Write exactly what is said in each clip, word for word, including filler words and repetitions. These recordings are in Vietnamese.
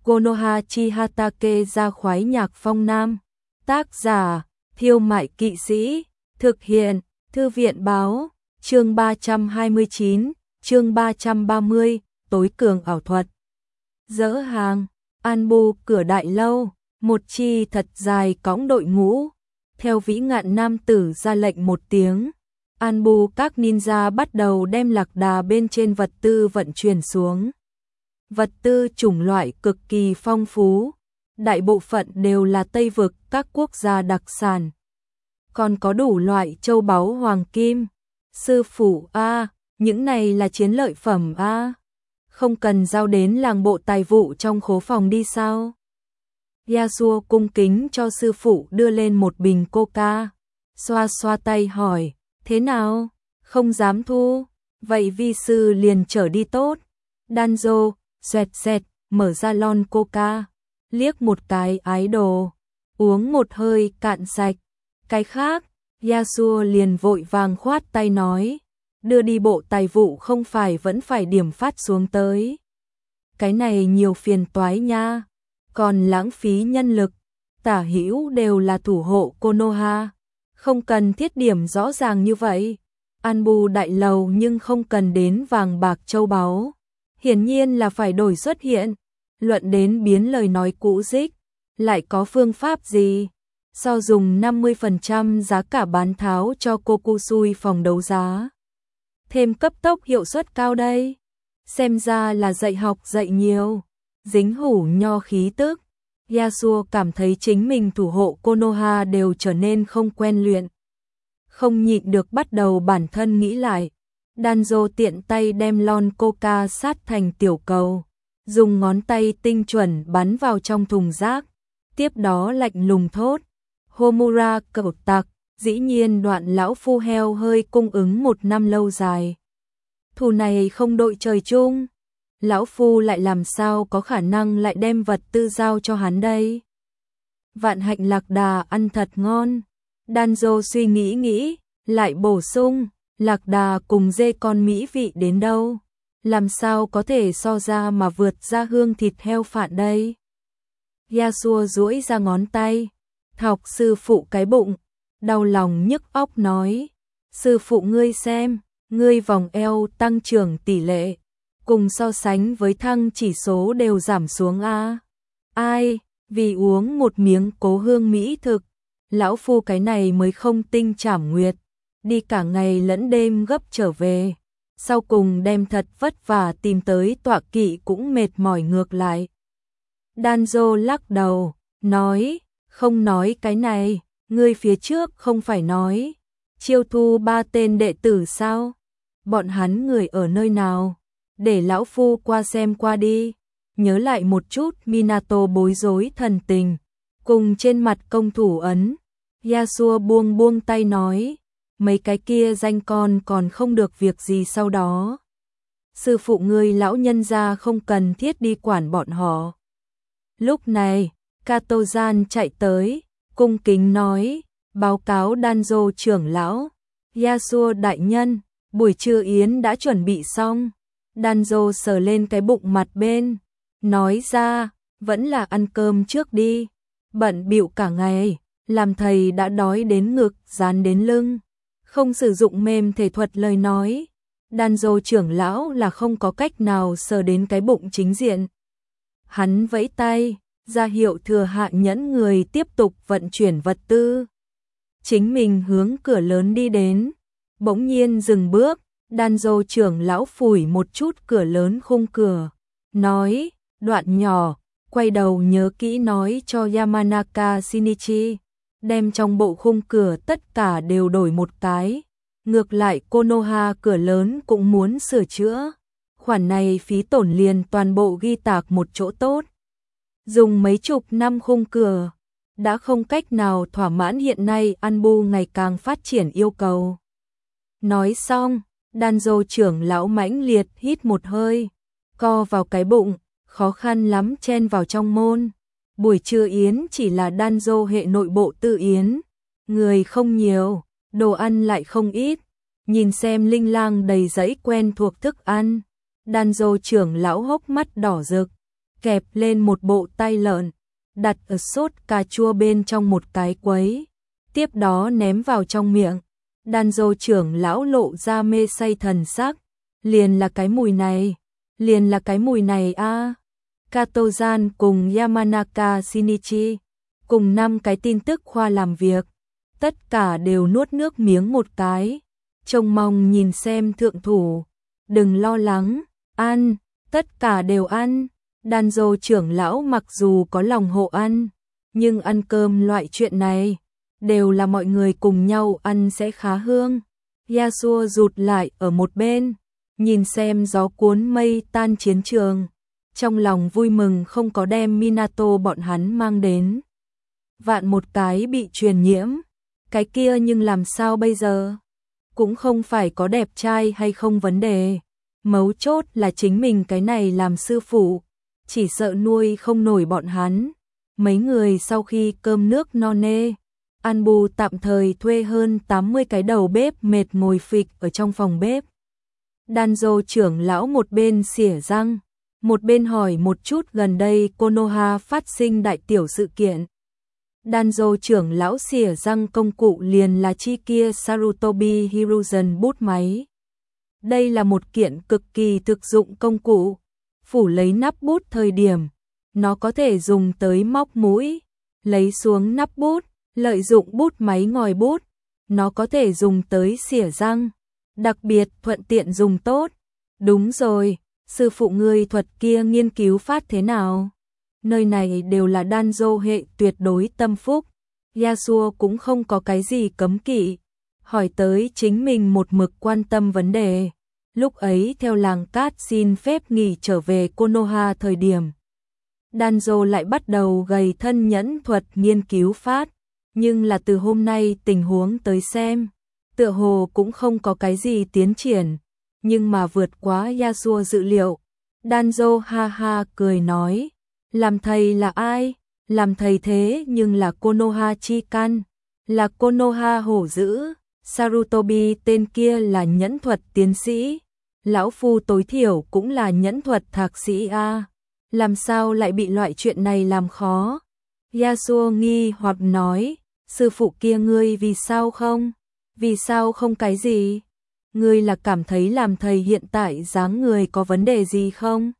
Konoha Chihatake ra khoái nhạc phong nam. Tác giả, Thiêu Mại Kỵ Sĩ. Thực hiện, Thư viện báo. Chương ba trăm hai mươi chín, chương ba trăm ba mươi, tối cường ảo thuật. Dỡ hàng, Anbu cửa đại lâu, một chi thật dài cõng đội ngũ. Theo vĩ ngạn nam tử ra lệnh một tiếng, Anbu các ninja bắt đầu đem lạc đà bên trên vật tư vận chuyển xuống. Vật tư chủng loại cực kỳ phong phú, đại bộ phận đều là Tây vực các quốc gia đặc sản. Còn có đủ loại châu báu hoàng kim. Sư phụ a, những này là chiến lợi phẩm a, không cần giao đến làng bộ tài vụ trong khố phòng đi sao? Yasuo cung kính cho sư phụ đưa lên một bình coca, xoa xoa tay hỏi, thế nào? Không dám thu, vậy vi sư liền trở đi tốt. Danzo, xoẹt xẹt, mở ra lon coca, liếc một cái ái đồ, uống một hơi cạn sạch. Cái khác, Yasuo liền vội vàng khoát tay nói, đưa đi bộ tài vụ không phải vẫn phải điểm phát xuống tới. Cái này nhiều phiền toái nha, còn lãng phí nhân lực, tả hữu đều là thủ hộ Konoha, không cần thiết điểm rõ ràng như vậy. Anbu đại lầu nhưng không cần đến vàng bạc châu báu, hiển nhiên là phải đổi xuất hiện. Luận đến biến lời nói cũ dích, lại có phương pháp gì? So dùng năm mươi phần trăm giá cả bán tháo cho Kokusui phòng đấu giá. Thêm cấp tốc hiệu suất cao đây. Xem ra là dạy học dạy nhiều. Dính hủ nho khí tức. Yasuo cảm thấy chính mình thủ hộ Konoha đều trở nên không quen luyện. Không nhịn được bắt đầu bản thân nghĩ lại. Danzo tiện tay đem lon coca sát thành tiểu cầu, dùng ngón tay tinh chuẩn bắn vào trong thùng rác. Tiếp đó lạnh lùng thốt, Homura cẩu tặc, dĩ nhiên đoạn lão phu heo hơi cung ứng một năm lâu dài. Thù này không đội trời chung, lão phu lại làm sao có khả năng lại đem vật tư giao cho hắn đây. Vạn hạnh lạc đà ăn thật ngon. Danzo suy nghĩ nghĩ, lại bổ sung, lạc đà cùng dê con mỹ vị đến đâu, làm sao có thể so ra mà vượt ra hương thịt heo phạn đây. Yasuo duỗi ra ngón tay, thọc sư phụ cái bụng, đau lòng nhức óc nói, sư phụ ngươi xem, ngươi vòng eo tăng trưởng tỷ lệ, cùng so sánh với thăng chỉ số đều giảm xuống a. Ai, vì uống một miếng cố hương mỹ thực, lão phu cái này mới không tinh trảm nguyệt, đi cả ngày lẫn đêm gấp trở về, sau cùng đem thật vất vả tìm tới tọa kỵ cũng mệt mỏi ngược lại. Danzo lắc đầu, nói, không nói cái này, ngươi phía trước không phải nói, chiêu thu ba tên đệ tử sao? Bọn hắn người ở nơi nào? Để lão phu qua xem qua đi. Nhớ lại một chút Minato bối rối thần tình, cùng trên mặt công thủ ấn. Yasuo buông buông tay nói, mấy cái kia danh con còn không được việc gì sau đó. Sư phụ ngươi lão nhân gia không cần thiết đi quản bọn họ. Lúc này, Kato-gian chạy tới, cung kính nói, báo cáo Danzo trưởng lão, Yasuo đại nhân, buổi trưa yến đã chuẩn bị xong. Danzo sờ lên cái bụng mặt bên, nói ra, vẫn là ăn cơm trước đi, bận bịu cả ngày, làm thầy đã đói đến ngực, dán đến lưng, không sử dụng mềm thể thuật lời nói. Danzo trưởng lão là không có cách nào sờ đến cái bụng chính diện. Hắn vẫy tay, ra hiệu thừa hạ nhẫn người tiếp tục vận chuyển vật tư. Chính mình hướng cửa lớn đi đến, bỗng nhiên dừng bước, Danzo trưởng lão phủi một chút cửa lớn khung cửa, nói, đoạn nhỏ, quay đầu nhớ kỹ nói cho Yamanaka Shinichi, đem trong bộ khung cửa tất cả đều đổi một cái. Ngược lại Konoha cửa lớn cũng muốn sửa chữa, khoản này phí tổn liền toàn bộ ghi tạc một chỗ tốt. Dùng mấy chục năm khung cửa, đã không cách nào thỏa mãn hiện nay Anbu ngày càng phát triển yêu cầu. Nói xong, Danzo trưởng lão mãnh liệt hít một hơi, co vào cái bụng, khó khăn lắm chen vào trong môn. Buổi trưa yến chỉ là Danzo hệ nội bộ tự yến, người không nhiều, đồ ăn lại không ít. Nhìn xem linh lang đầy dãy quen thuộc thức ăn, Danzo trưởng lão hốc mắt đỏ rực, kẹp lên một bộ tai lợn, đặt ở sốt cà chua bên trong một cái quấy, tiếp đó ném vào trong miệng. Danzo trưởng lão lộ ra mê say thần sắc, liền là cái mùi này, liền là cái mùi này a. À. Kato-gian cùng Yamanaka Shinichi, cùng năm cái tin tức khoa làm việc, tất cả đều nuốt nước miếng một cái, trông mong nhìn xem thượng thủ. Đừng lo lắng, ăn, tất cả đều ăn. Danzo trưởng lão mặc dù có lòng hộ ăn, nhưng ăn cơm loại chuyện này, đều là mọi người cùng nhau ăn sẽ khá hương. Yasuo rụt lại ở một bên, nhìn xem gió cuốn mây tan chiến trường, trong lòng vui mừng không có đem Minato bọn hắn mang đến. Vạn một cái bị truyền nhiễm, cái kia nhưng làm sao bây giờ? Cũng không phải có đẹp trai hay không vấn đề, mấu chốt là chính mình cái này làm sư phụ, chỉ sợ nuôi không nổi bọn hắn. Mấy người sau khi cơm nước no nê, An Bù tạm thời thuê hơn tám mươi cái đầu bếp mệt ngồi phịch ở trong phòng bếp. Danzo trưởng lão một bên xỉa răng, một bên hỏi một chút gần đây Konoha phát sinh đại tiểu sự kiện. Danzo trưởng lão xỉa răng công cụ liền là chi kia Sarutobi Hiruzen bút máy. Đây là một kiện cực kỳ thực dụng công cụ, phủ lấy nắp bút thời điểm, nó có thể dùng tới móc mũi, lấy xuống nắp bút, lợi dụng bút máy ngòi bút, nó có thể dùng tới xỉa răng, đặc biệt thuận tiện dùng tốt. Đúng rồi, sư phụ ngươi thuật kia nghiên cứu phát thế nào? Nơi này đều là Danzo hệ tuyệt đối tâm phúc, Yasuo cũng không có cái gì cấm kỵ, hỏi tới chính mình một mực quan tâm vấn đề. Lúc ấy theo làng cát xin phép nghỉ trở về Konoha thời điểm, Danzo lại bắt đầu gầy thân nhẫn thuật nghiên cứu phát, nhưng là từ hôm nay tình huống tới xem, tựa hồ cũng không có cái gì tiến triển, nhưng mà vượt quá Yasuo dự liệu. Danzo ha ha cười nói, làm thầy là ai? Làm thầy thế nhưng là Konoha chi căn, là Konoha hổ dữ, Sarutobi tên kia là nhẫn thuật tiến sĩ, lão phu tối thiểu cũng là nhẫn thuật thạc sĩ a, làm sao lại bị loại chuyện này làm khó? Yasuo nghi hoặc nói, sư phụ kia ngươi vì sao không? Vì sao không cái gì? Ngươi là cảm thấy làm thầy hiện tại dáng người có vấn đề gì không?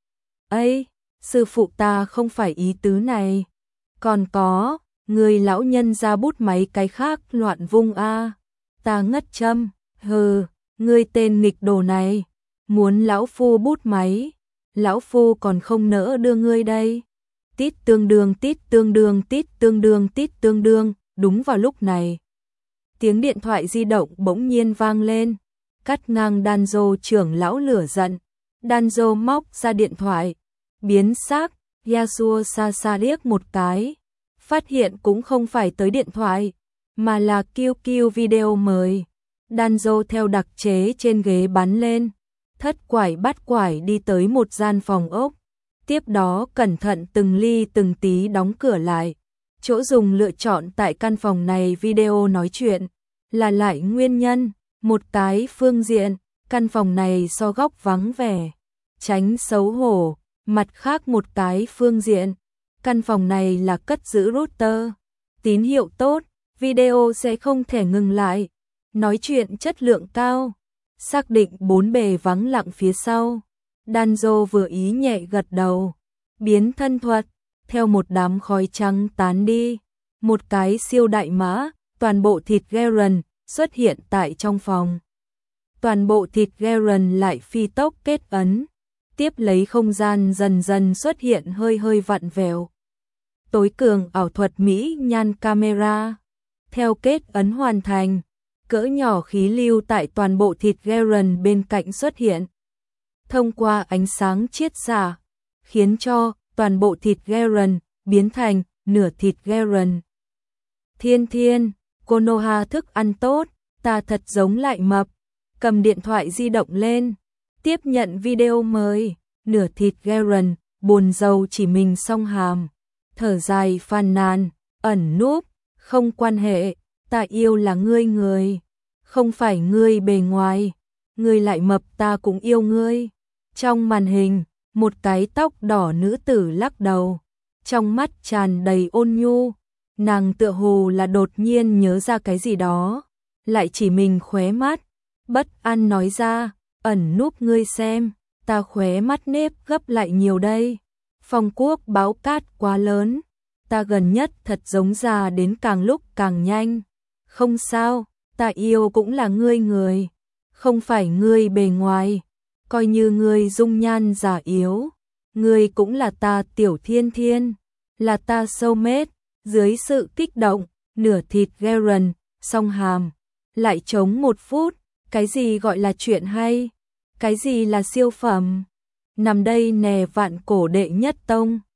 Ây, sư phụ ta không phải ý tứ này. Còn có, người lão nhân ra bút máy cái khác loạn vung a. Ta ngất châm, hừ, ngươi tên nghịch đồ này, muốn lão phu bút máy, lão phu còn không nỡ đưa ngươi đây. Tít tương đương tít tương đương tít tương đương tít tương đương, đúng vào lúc này. Tiếng điện thoại di động bỗng nhiên vang lên, cắt ngang Danzo trưởng lão lửa giận. Danzo móc ra điện thoại, biến sắc, Yasuo xa xa liếc một cái, phát hiện cũng không phải tới điện thoại, mà là Q Q video mời. Danzo theo đặc chế trên ghế bắn lên, thất quải bắt quải đi tới một gian phòng ốc, tiếp đó cẩn thận từng ly từng tí đóng cửa lại. Chỗ dùng lựa chọn tại căn phòng này video nói chuyện, là lại nguyên nhân, một cái phương diện, căn phòng này so góc vắng vẻ, tránh xấu hổ, mặt khác một cái phương diện, căn phòng này là cất giữ router, tín hiệu tốt, video sẽ không thể ngừng lại, nói chuyện chất lượng cao, xác định bốn bề vắng lặng phía sau. Danzo vừa ý nhẹ gật đầu, biến thân thuật, theo một đám khói trắng tán đi, một cái siêu đại mã, toàn bộ thịt Garen xuất hiện tại trong phòng. Toàn bộ thịt Garen lại phi tốc kết ấn, tiếp lấy không gian dần dần xuất hiện hơi hơi vặn vẹo. Tối cường ảo thuật mỹ nhan camera, theo kết ấn hoàn thành, cỡ nhỏ khí lưu tại toàn bộ thịt Garen bên cạnh xuất hiện. Thông qua ánh sáng chiết xạ, khiến cho toàn bộ thịt Garen biến thành nửa thịt Garen. Thiên thiên, Konoha thức ăn tốt, ta thật giống lại mập. Cầm điện thoại di động lên, tiếp nhận video mới, nửa thịt Garen, buồn rầu chỉ mình song hàm, thở dài phàn nàn, ẩn núp, không quan hệ, ta yêu là ngươi người, không phải ngươi bề ngoài, ngươi lại mập ta cũng yêu ngươi. Trong màn hình, Một cái tóc đỏ nữ tử lắc đầu, trong mắt tràn đầy ôn nhu, nàng tựa hồ là đột nhiên nhớ ra cái gì đó, lại chỉ mình khóe mắt, bất an nói ra, ẩn núp ngươi xem, ta khóe mắt nếp gấp lại nhiều đây. Phong Quốc báo cát quá lớn, ta gần nhất thật giống già đến càng lúc càng nhanh. Không sao, ta yêu cũng là ngươi người, không phải ngươi bề ngoài, coi như ngươi dung nhan giả yếu, ngươi cũng là ta tiểu thiên thiên, là ta soulmate. Dưới sự kích động, nửa thịt Garen, song hàm, lại chống một phút, cái gì gọi là chuyện hay, cái gì là siêu phẩm, nằm đây nè vạn cổ đệ nhất tông.